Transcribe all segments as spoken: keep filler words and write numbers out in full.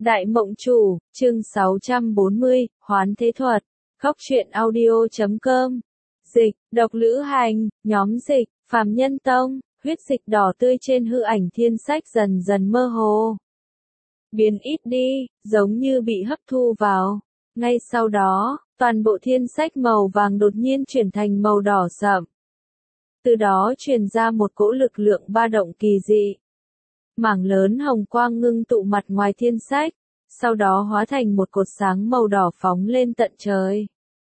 Đại Mộng Chủ, chương sáu trăm bốn mươi, Hoán Thế Thuật, Góc truyện audio chấm com. Dịch, độc lữ hành, nhóm dịch, phàm nhân tông, huyết dịch đỏ tươi trên hư ảnh thiên sách dần dần mơ hồ. Biến ít đi, giống như bị hấp thu vào. Ngay sau đó, toàn bộ thiên sách màu vàng đột nhiên chuyển thành màu đỏ sậm. Từ đó truyền ra một cỗ lực lượng ba động kỳ dị. Mảng lớn hồng quang ngưng tụ mặt ngoài thiên sách, sau đó hóa thành một cột sáng màu đỏ phóng lên tận trời.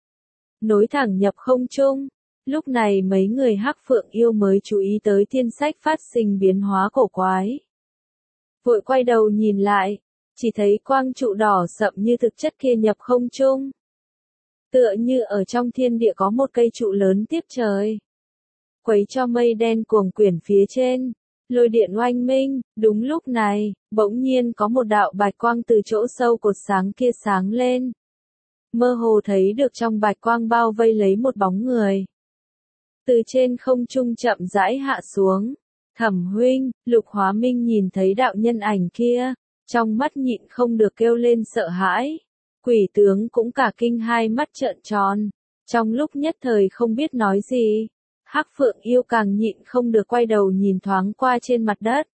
Nối thẳng nhập không trung, lúc này mấy người Hắc Phượng Yêu mới chú ý tới thiên sách phát sinh biến hóa cổ quái. Vội quay đầu nhìn lại, chỉ thấy quang trụ đỏ sậm như thực chất kia nhập không trung. Tựa như ở trong thiên địa có một cây trụ lớn tiếp trời. Quấy cho mây đen cuồng quyển phía trên. Lôi điện oanh minh, đúng lúc này, bỗng nhiên có một đạo bạch quang từ chỗ sâu cột sáng kia sáng lên. Mơ hồ thấy được trong bạch quang bao vây lấy một bóng người. Từ trên không trung chậm rãi hạ xuống. Thẩm huynh, Lục Hóa Minh nhìn thấy đạo nhân ảnh kia, trong mắt nhịn không được kêu lên sợ hãi. Quỷ tướng cũng cả kinh hai mắt trợn tròn, trong lúc nhất thời không biết nói gì. Hắc Phượng Yêu càng nhịn không được quay đầu nhìn thoáng qua trên mặt đất.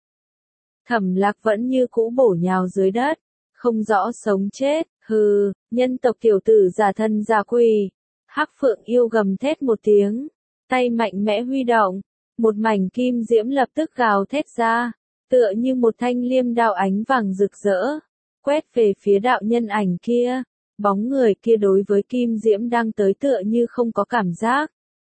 Thẩm Lạc vẫn như cũ bổ nhào dưới đất, không rõ sống chết, hừ, nhân tộc tiểu tử giả thân giả quỷ. Hắc Phượng Yêu gầm thét một tiếng, tay mạnh mẽ huy động, một mảnh kim diễm lập tức gào thét ra, tựa như một thanh liêm đao ánh vàng rực rỡ, quét về phía đạo nhân ảnh kia. Bóng người kia đối với kim diễm đang tới tựa như không có cảm giác.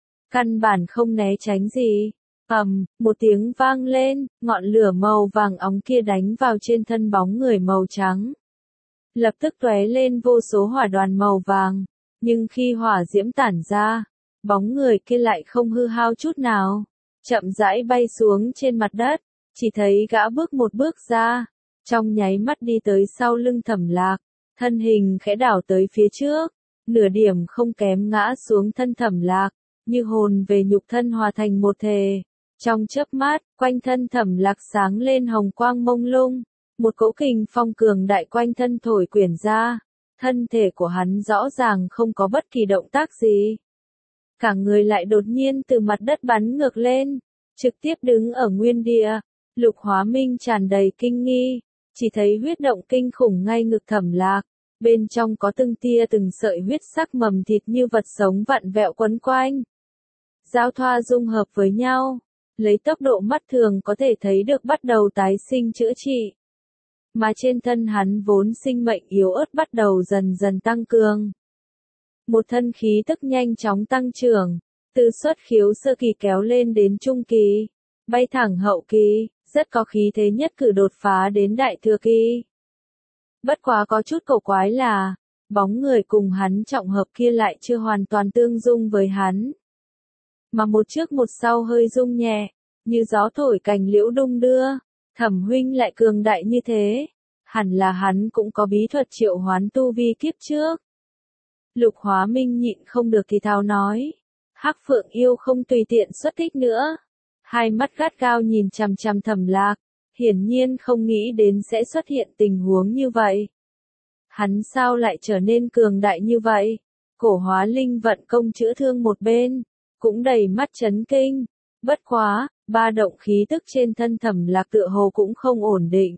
Căn bản không né tránh gì. Ầm, một tiếng vang lên, ngọn lửa màu vàng óng kia đánh vào trên thân bóng người màu trắng. Lập tức tóe lên vô số hỏa đoàn màu vàng, nhưng khi hỏa diễm tản ra, bóng người kia lại không hư hao chút nào, chậm rãi bay xuống trên mặt đất, chỉ thấy gã bước một bước ra, trong nháy mắt đi tới sau lưng Thẩm Lạc, thân hình khẽ đảo tới phía trước, nửa điểm không kém ngã xuống thân Thẩm Lạc. Như hồn về nhục thân hòa thành một thể. Trong chớp mắt, quanh thân Thẩm Lạc sáng lên hồng quang mông lung, một cỗ kình phong cường đại quanh thân thổi quyển ra, thân thể của hắn rõ ràng không có bất kỳ động tác gì. Cả người lại đột nhiên từ mặt đất bắn ngược lên, trực tiếp đứng ở nguyên địa. Lục Hóa Minh tràn đầy kinh nghi, chỉ thấy huyết động kinh khủng ngay ngực Thẩm Lạc, bên trong có từng tia từng sợi huyết sắc mầm thịt như vật sống vặn vẹo quấn quanh. Giao thoa dung hợp với nhau, lấy tốc độ mắt thường có thể thấy được bắt đầu tái sinh chữa trị. Mà trên thân hắn vốn sinh mệnh yếu ớt bắt đầu dần dần tăng cường. Một thân khí tức nhanh chóng tăng trưởng, từ xuất khiếu sơ kỳ kéo lên đến trung kỳ, bay thẳng hậu kỳ, rất có khí thế nhất cử đột phá đến đại thừa kỳ. Bất quá có chút cổ quái là, bóng người cùng hắn trọng hợp kia lại chưa hoàn toàn tương dung với hắn. Mà một trước một sau hơi rung nhẹ, như gió thổi cành liễu đung đưa, Thẩm huynh lại cường đại như thế, hẳn là hắn cũng có bí thuật triệu hoán tu vi kiếp trước. Lục Hóa Minh nhịn không được thì thào nói, Hắc Phượng Yêu không tùy tiện xuất kích nữa, hai mắt gắt gao nhìn chằm chằm Thẩm Lạc, hiển nhiên không nghĩ đến sẽ xuất hiện tình huống như vậy. Hắn sao lại trở nên cường đại như vậy? Cổ Hóa Linh vận công chữa thương một bên, cũng đầy mắt chấn kinh. Bất quá, ba động khí tức trên thân Thẩm Lạc tựa hồ cũng không ổn định.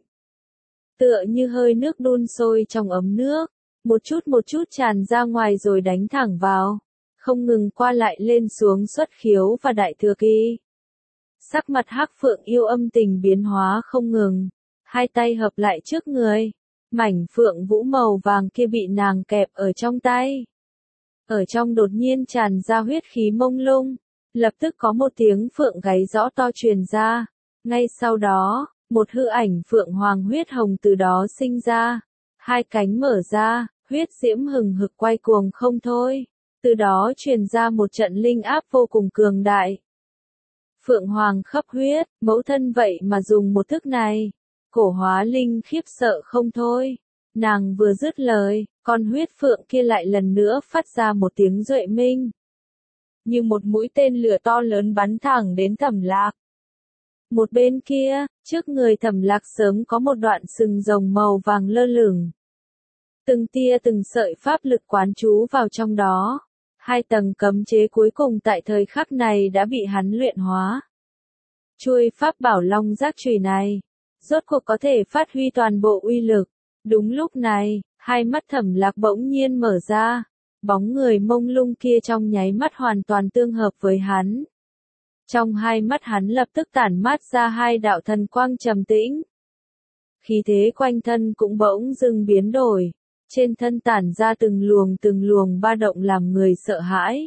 Tựa như hơi nước đun sôi trong ấm nước, một chút một chút tràn ra ngoài rồi đánh thẳng vào, không ngừng qua lại lên xuống xuất khiếu và đại thừa kỳ. Sắc mặt Hắc Phượng Yêu âm tình biến hóa không ngừng, hai tay hợp lại trước người, mảnh phượng vũ màu vàng kia bị nàng kẹp ở trong tay. Ở trong đột nhiên tràn ra huyết khí mông lung, lập tức có một tiếng phượng gáy rõ to truyền ra, ngay sau đó, một hư ảnh phượng hoàng huyết hồng từ đó sinh ra, hai cánh mở ra, huyết diễm hừng hực quay cuồng không thôi, từ đó truyền ra một trận linh áp vô cùng cường đại. Phượng hoàng khắp huyết, mẫu thân vậy mà dùng một thức này, Cổ Hóa Linh khiếp sợ không thôi. Nàng vừa dứt lời, con huyết phượng kia lại lần nữa phát ra một tiếng duệ minh. Như một mũi tên lửa to lớn bắn thẳng đến Thẩm Lạc. Một bên kia, trước người Thẩm Lạc sớm có một đoạn sừng rồng màu vàng lơ lửng. Từng tia từng sợi pháp lực quán trú vào trong đó. Hai tầng cấm chế cuối cùng tại thời khắc này đã bị hắn luyện hóa. Chuôi pháp bảo long giác chùy này, rốt cuộc có thể phát huy toàn bộ uy lực. Đúng lúc này, hai mắt Thẩm Lạc bỗng nhiên mở ra. Bóng người mông lung kia trong nháy mắt hoàn toàn tương hợp với hắn. Trong hai mắt hắn lập tức tản mát ra hai đạo thần quang trầm tĩnh. Khí thế quanh thân cũng bỗng dưng biến đổi. Trên thân tản ra từng luồng từng luồng ba động làm người sợ hãi.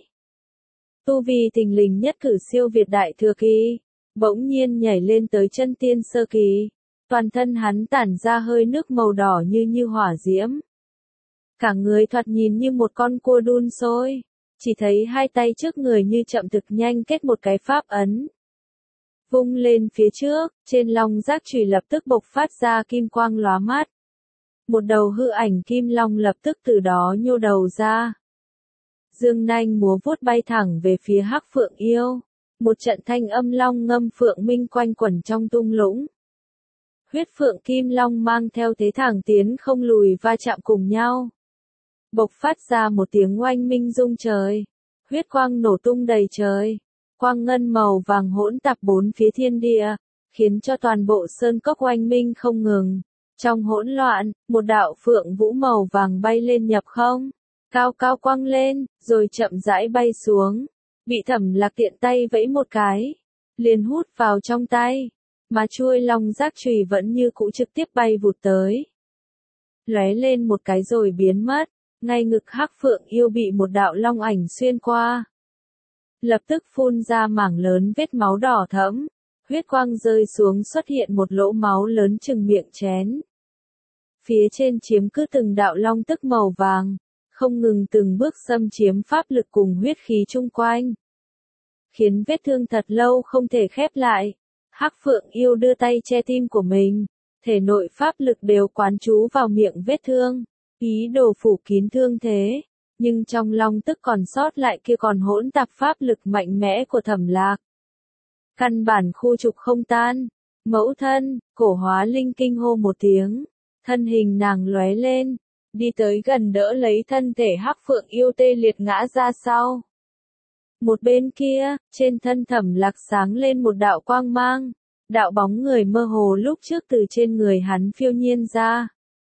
Tu vi thình lình nhất cử siêu việt đại thừa kỳ, bỗng nhiên nhảy lên tới chân tiên sơ kỳ. Toàn thân hắn tản ra hơi nước màu đỏ như như hỏa diễm. Cả người thoạt nhìn như một con cua đun sôi, chỉ thấy hai tay trước người như chậm thực nhanh kết một cái pháp ấn. Vung lên phía trước, trên long giác chùy lập tức bộc phát ra kim quang lóa mắt. Một đầu hư ảnh kim long lập tức từ đó nhô đầu ra. Dương nanh múa vuốt bay thẳng về phía Hắc Phượng Yêu. Một trận thanh âm long ngâm phượng minh quanh quẩn trong tung lũng. Huyết phượng kim long mang theo thế thẳng tiến không lùi va chạm cùng nhau. Bộc phát ra một tiếng oanh minh rung trời. Huyết quang nổ tung đầy trời. Quang ngân màu vàng hỗn tạp bốn phía thiên địa, khiến cho toàn bộ sơn cốc oanh minh không ngừng. Trong hỗn loạn, một đạo phượng vũ màu vàng bay lên nhập không, cao cao quăng lên, rồi chậm rãi bay xuống, bị Thẩm Lạc tiện tay vẫy một cái, liền hút vào trong tay, mà chuôi long giác chùy vẫn như cũ trực tiếp bay vụt tới. Lóe lên một cái rồi biến mất, ngay ngực Hắc Phượng Yêu bị một đạo long ảnh xuyên qua. Lập tức phun ra mảng lớn vết máu đỏ thẫm. Huyết quang rơi xuống xuất hiện một lỗ máu lớn chừng miệng chén. Phía trên chiếm cứ từng đạo long tức màu vàng, không ngừng từng bước xâm chiếm pháp lực cùng huyết khí chung quanh. Khiến vết thương thật lâu không thể khép lại. Hắc Phượng Yêu đưa tay che tim của mình, thể nội pháp lực đều quán trú vào miệng vết thương, ý đồ phủ kín thương thế. Nhưng trong long tức còn sót lại kia còn hỗn tạp pháp lực mạnh mẽ của Thẩm Lạc. Căn bản khu trục không tan. Mẫu thân, Cổ Hóa Linh kinh hô một tiếng. Thân hình nàng lóe lên, đi tới gần đỡ lấy thân thể Hắc Phượng Yêu tê liệt ngã ra sau. Một bên kia, trên thân Thẩm Lạc sáng lên một đạo quang mang. Đạo bóng người mơ hồ lúc trước từ trên người hắn phiêu nhiên ra.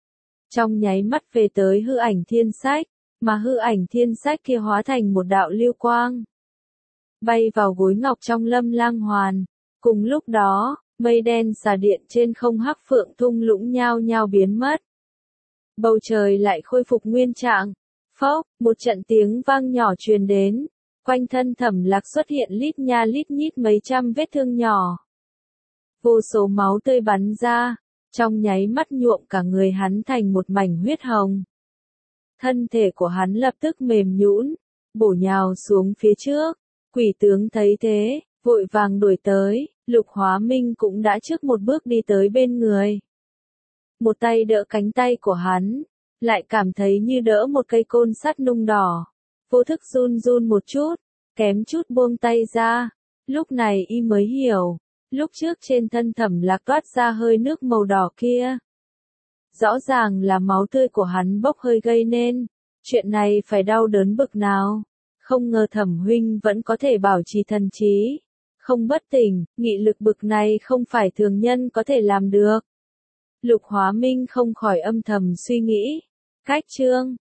Trong nháy mắt về tới hư ảnh thiên sách, mà hư ảnh thiên sách kia hóa thành một đạo lưu quang. Bay vào gối ngọc trong Lâm Lang Hoàn. Cùng lúc đó, mây đen xà điện trên không Hắc Phượng thung lũng nhao nhao biến mất. Bầu trời lại khôi phục nguyên trạng. Phốc, một trận tiếng vang nhỏ truyền đến. Quanh thân Thẩm Lạc xuất hiện lít nha lít nhít mấy trăm vết thương nhỏ. Vô số máu tươi bắn ra, trong nháy mắt nhuộm cả người hắn thành một mảnh huyết hồng. Thân thể của hắn lập tức mềm nhũn, bổ nhào xuống phía trước. Quỷ tướng thấy thế, vội vàng đuổi tới, Lục Hóa Minh cũng đã trước một bước đi tới bên người. Một tay đỡ cánh tay của hắn, lại cảm thấy như đỡ một cây côn sắt nung đỏ. Vô thức run run một chút, kém chút buông tay ra. Lúc này y mới hiểu, lúc trước trên thân Thẩm Lạc toát ra hơi nước màu đỏ kia. Rõ ràng là máu tươi của hắn bốc hơi gây nên. Chuyện này phải đau đớn bực nào. Không ngờ Thẩm huynh vẫn có thể bảo trì thần trí. Không bất tỉnh, nghị lực bực này không phải thường nhân có thể làm được. Lục Hóa Minh không khỏi âm thầm suy nghĩ. Cách chương